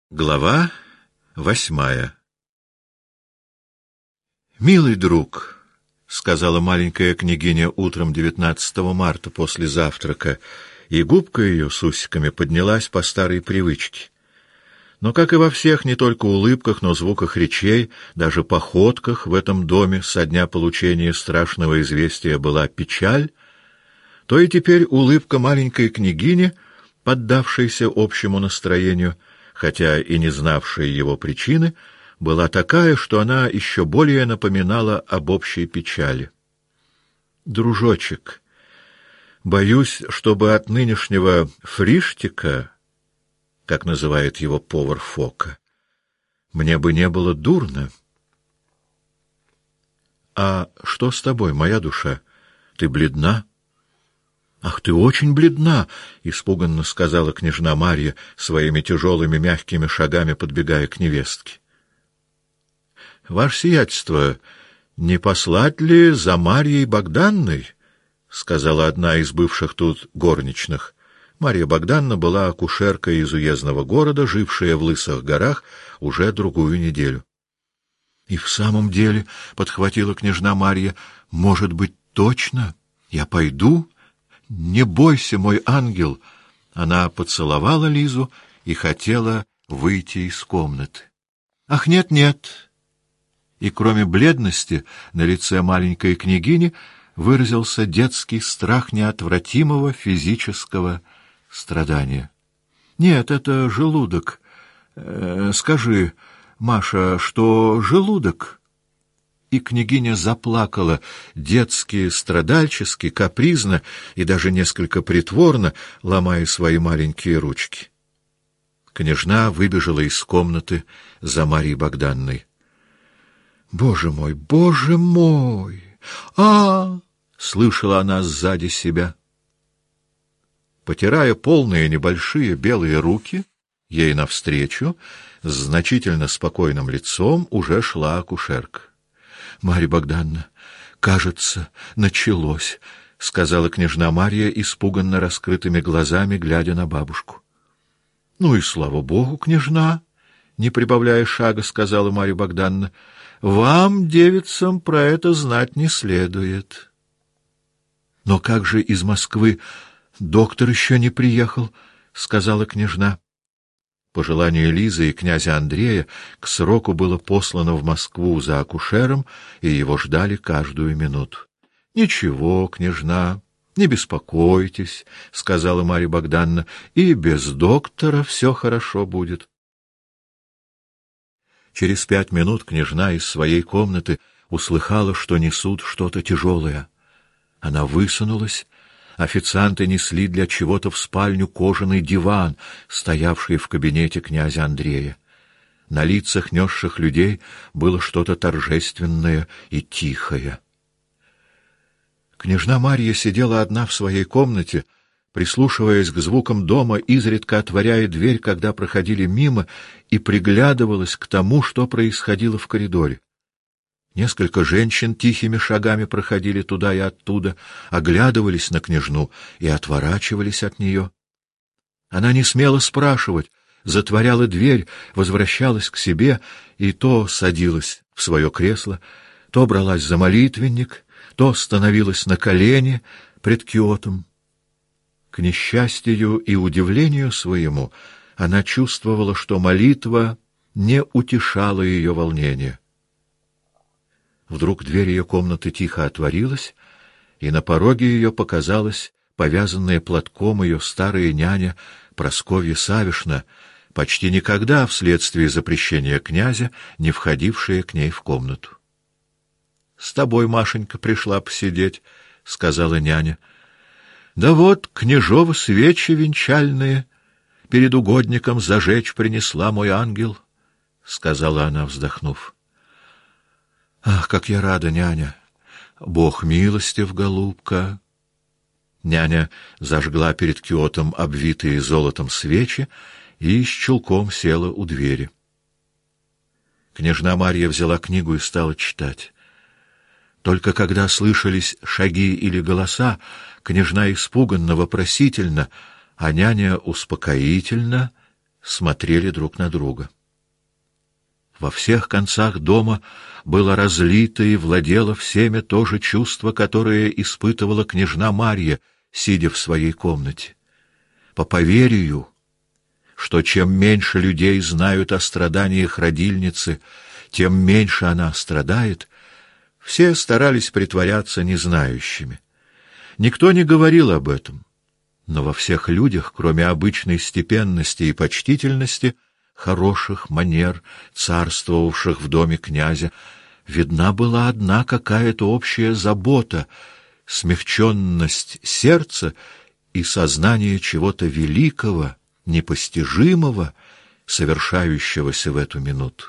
Глава 8. «Милый друг», — сказала маленькая княгиня утром 19 марта после завтрака, и губка ее с усиками поднялась по старой привычке. Но, как и во всех, не только улыбках, но звуках речей, даже походках в этом доме со дня получения страшного известия была печаль, то и теперь улыбка маленькой княгини, поддавшейся общему настроению, хотя и не знавшая его причины, была такая, что она еще более напоминала об общей печали. «Дружочек, боюсь, чтобы от нынешнего фриштика, как называет его повар Фока, мне бы не было дурно». «А что с тобой, моя душа? Ты бледна?» «Ах, ты очень бледна!» — испуганно сказала княжна Марья, своими тяжелыми мягкими шагами подбегая к невестке. «Ваше сиятельство, не послать ли за Марьей Богданной?» — сказала одна из бывших тут горничных. Марья Богданна была акушеркой из уездного города, жившая в Лысых горах уже другую неделю. «И в самом деле, — подхватила княжна Марья, — может быть, точно? Я пойду? Не бойся, мой ангел!» Она поцеловала Лизу и хотела выйти из комнаты. «Ах, нет!» И кроме бледности на лице маленькой княгини выразился детский страх неотвратимого физического страдания. «Нет, это желудок. Скажи, Маша, что желудок?» И княгиня заплакала, детски, страдальчески, капризно и даже несколько притворно, ломая свои маленькие ручки. Княжна выбежала из комнаты за Марьей Богданной. «Боже мой, боже мой! Слышала она сзади себя. Потирая полные небольшие белые руки, ей навстречу, с значительно спокойным лицом, уже шла акушерка. «Марья Богданна, кажется, началось», — сказала княжна Марья, испуганно раскрытыми глазами, глядя на бабушку. «Ну и слава богу, княжна», — не прибавляя шага, сказала Марья Богданна, — «вам, девицам, про это знать не следует». «Но как же из Москвы доктор еще не приехал?» — сказала княжна. По желанию Лизы и князя Андрея к сроку было послано в Москву за акушером, и его ждали каждую минуту. — Ничего, княжна, не беспокойтесь, — сказала Марья Богданна, — и без доктора все хорошо будет. Через 5 минут княжна из своей комнаты услыхала, что несут что-то тяжелое. Она высунулась. Официанты несли для чего-то в спальню кожаный диван, стоявший в кабинете князя Андрея. На лицах несших людей было что-то торжественное и тихое. Княжна Марья сидела одна в своей комнате, прислушиваясь к звукам дома, изредка отворяя дверь, когда проходили мимо, и приглядывалась к тому, что происходило в коридоре. Несколько женщин тихими шагами проходили туда и оттуда, оглядывались на княжну и отворачивались от нее. Она не смела спрашивать, затворяла дверь, возвращалась к себе и то садилась в свое кресло, то бралась за молитвенник, то становилась на колени пред киотом. К несчастью и удивлению своему она чувствовала, что молитва не утешала ее волнения. Вдруг дверь ее комнаты тихо отворилась, и на пороге ее показалась повязанная платком ее старая няня Прасковья Савишна, почти никогда вследствие запрещения князя не входившая к ней в комнату. — С тобой, Машенька, пришла посидеть, — сказала няня. — Да вот княжовы свечи венчальные перед угодником зажечь принесла, мой ангел, — сказала она, вздохнув. «Ах, как я рада, няня! Бог милостив, голубка!» Няня зажгла перед киотом обвитые золотом свечи и с чулком села у двери. Княжна Марья взяла книгу и стала читать. Только когда слышались шаги или голоса, княжна испуганно, вопросительно, а няня успокоительно смотрели друг на друга. Во всех концах дома было разлито и владело всеми то же чувство, которое испытывала княжна Марья, сидя в своей комнате. По поверью, что чем меньше людей знают о страданиях родильницы, тем меньше она страдает, все старались притворяться незнающими. Никто не говорил об этом, но во всех людях, кроме обычной степенности и почтительности, хороших манер, царствовавших в доме князя, видна была одна какая-то общая забота, смягченность сердца и сознание чего-то великого, непостижимого, совершающегося в эту минуту.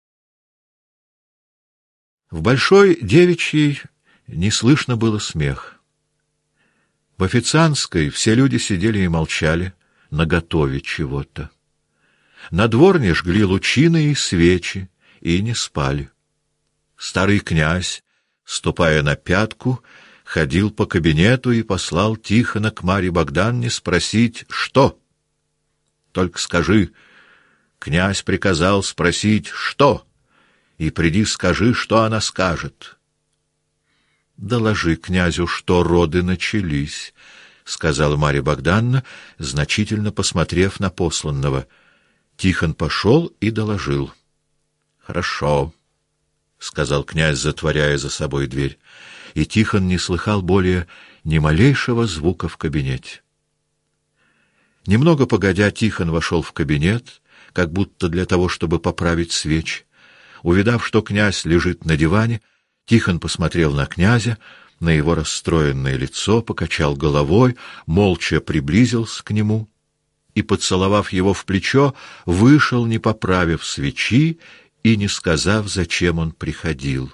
В большой девичьей не слышно было смех. В официантской все люди сидели и молчали, наготове чего-то. На дворне жгли лучины и свечи, и не спали. Старый князь, ступая на пятку, ходил по кабинету и послал Тихона к Марье Богданне спросить, что? Только скажи, князь приказал спросить, что? И приди скажи, что она скажет. Доложи князю, что роды начались, — сказала Марья Богданна, значительно посмотрев на посланного. Тихон пошел и доложил. — Хорошо, — сказал князь, затворяя за собой дверь, и Тихон не слыхал более ни малейшего звука в кабинете. Немного погодя, Тихон вошел в кабинет, как будто для того, чтобы поправить свечи. Увидав, что князь лежит на диване, Тихон посмотрел на князя, на его расстроенное лицо, покачал головой, молча приблизился к нему и, поцеловав его в плечо, вышел, не поправив свечи и не сказав, зачем он приходил.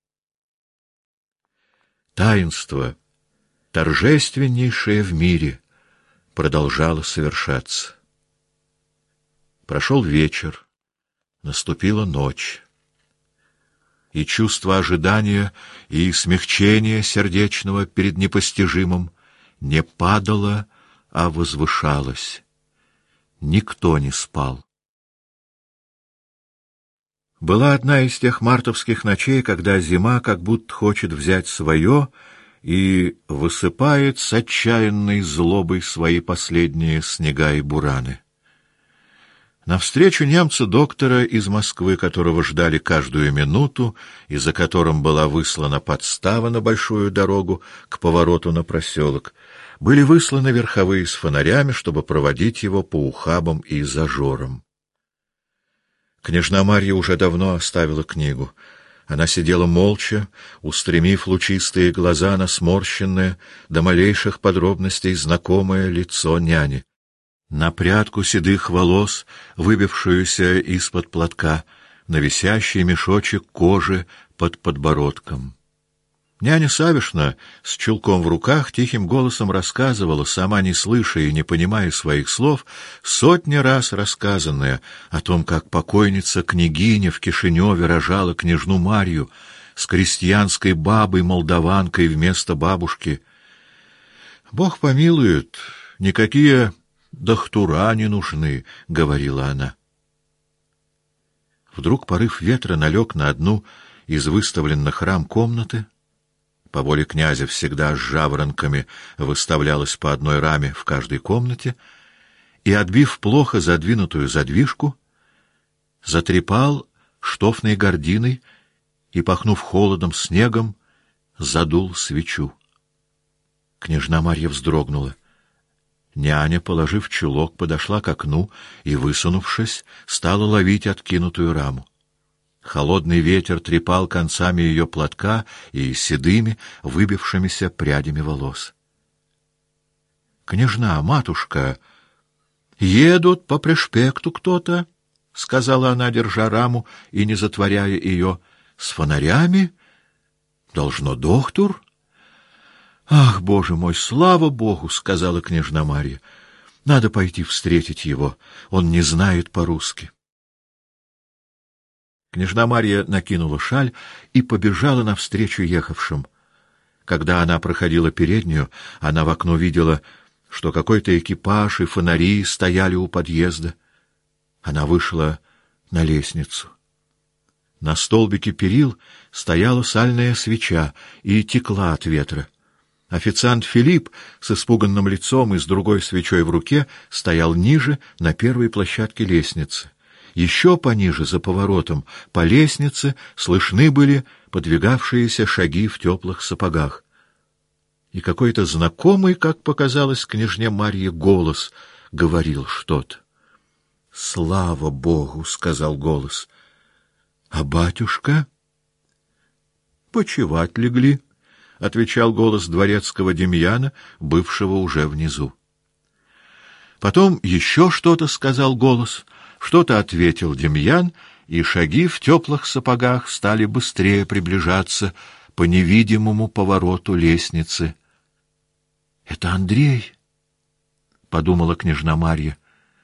Таинство, торжественнейшее в мире, продолжало совершаться. Прошел вечер, наступила ночь. И чувство ожидания и смягчения сердечного перед непостижимым не падало, а возвышалось. Никто не спал. Была одна из тех мартовских ночей, когда зима как будто хочет взять свое и высыпает с отчаянной злобой свои последние снега и бураны. Навстречу немца-доктора из Москвы, которого ждали каждую минуту и за которым была выслана подстава на большую дорогу к повороту на проселок, были высланы верховые с фонарями, чтобы проводить его по ухабам и зажорам. Княжна Марья уже давно оставила книгу. Она сидела молча, устремив лучистые глаза на сморщенное, до малейших подробностей знакомое лицо няни. На прядку седых волос, выбившуюся из-под платка, на висящий мешочек кожи под подбородком. Няня Савишна с чулком в руках тихим голосом рассказывала, сама не слыша и не понимая своих слов, сотни раз рассказанное о том, как покойница княгиня в Кишиневе рожала княжну Марью с крестьянской бабой-молдаванкой вместо бабушки. «Бог помилует, никакие дохтура не нужны», — говорила она. Вдруг порыв ветра налег на одну из выставленных рам комнаты. По воле князя всегда с жаворонками выставлялась по одной раме в каждой комнате, и, отбив плохо задвинутую задвижку, затрепал штофной гординой и, пахнув холодом, снегом, задул свечу. Княжна Марья вздрогнула. Няня, положив чулок, подошла к окну и, высунувшись, стала ловить откинутую раму. Холодный ветер трепал концами ее платка и седыми, выбившимися прядями волос. — Княжна, матушка, едут по пришпекту кто-то, — сказала она, держа раму и не затворяя ее, — с фонарями. Должно доктор. — Ах, Боже мой, слава Богу, — сказала княжна Марья. — Надо пойти встретить его, он не знает по-русски. Княжна Марья накинула шаль и побежала навстречу ехавшим. Когда она проходила переднюю, она в окно видела, что какой-то экипаж и фонари стояли у подъезда. Она вышла на лестницу. На столбике перил стояла сальная свеча и текла от ветра. Официант Филипп с испуганным лицом и с другой свечой в руке стоял ниже, на первой площадке лестницы. Еще пониже, за поворотом, по лестнице слышны были подвигавшиеся шаги в теплых сапогах. И какой-то знакомый, как показалось княжне Марье, голос говорил что-то. «Слава Богу!» — сказал голос. «А батюшка?» «Почевать легли», — отвечал голос дворецкого Демьяна, бывшего уже внизу. Потом еще что-то сказал голос, что-то ответил Демьян, и шаги в теплых сапогах стали быстрее приближаться по невидимому повороту лестницы. «Это Андрей», — подумала княжна Марья.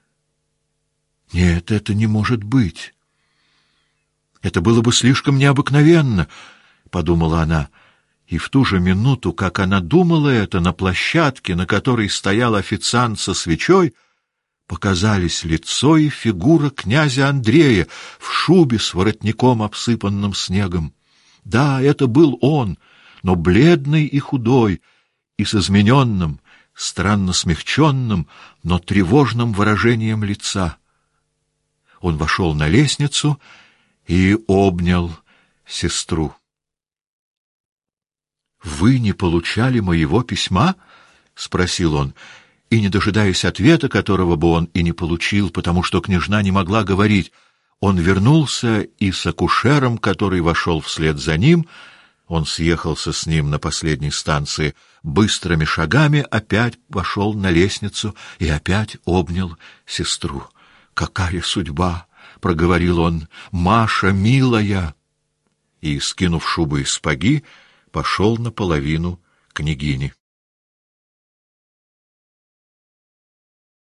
«Нет, это не может быть. Это было бы слишком необыкновенно», — подумала она. И в ту же минуту, как она думала это, на площадке, на которой стоял официант со свечой, показались лицо и фигура князя Андрея в шубе с воротником, обсыпанным снегом. Да, это был он, но бледный и худой, и с измененным, странно смягченным, но тревожным выражением лица. Он вошел на лестницу и обнял сестру. «Вы не получали моего письма?» — спросил он, и, не дожидаясь ответа, которого бы он и не получил, потому что княжна не могла говорить, он вернулся и с акушером, который вошел вслед за ним, он съехался с ним на последней станции, быстрыми шагами опять вошел на лестницу и опять обнял сестру. «Какая судьба!» — проговорил он. «Маша, милая!» И, скинув шубу и сапоги, пошел наполовину к княгине.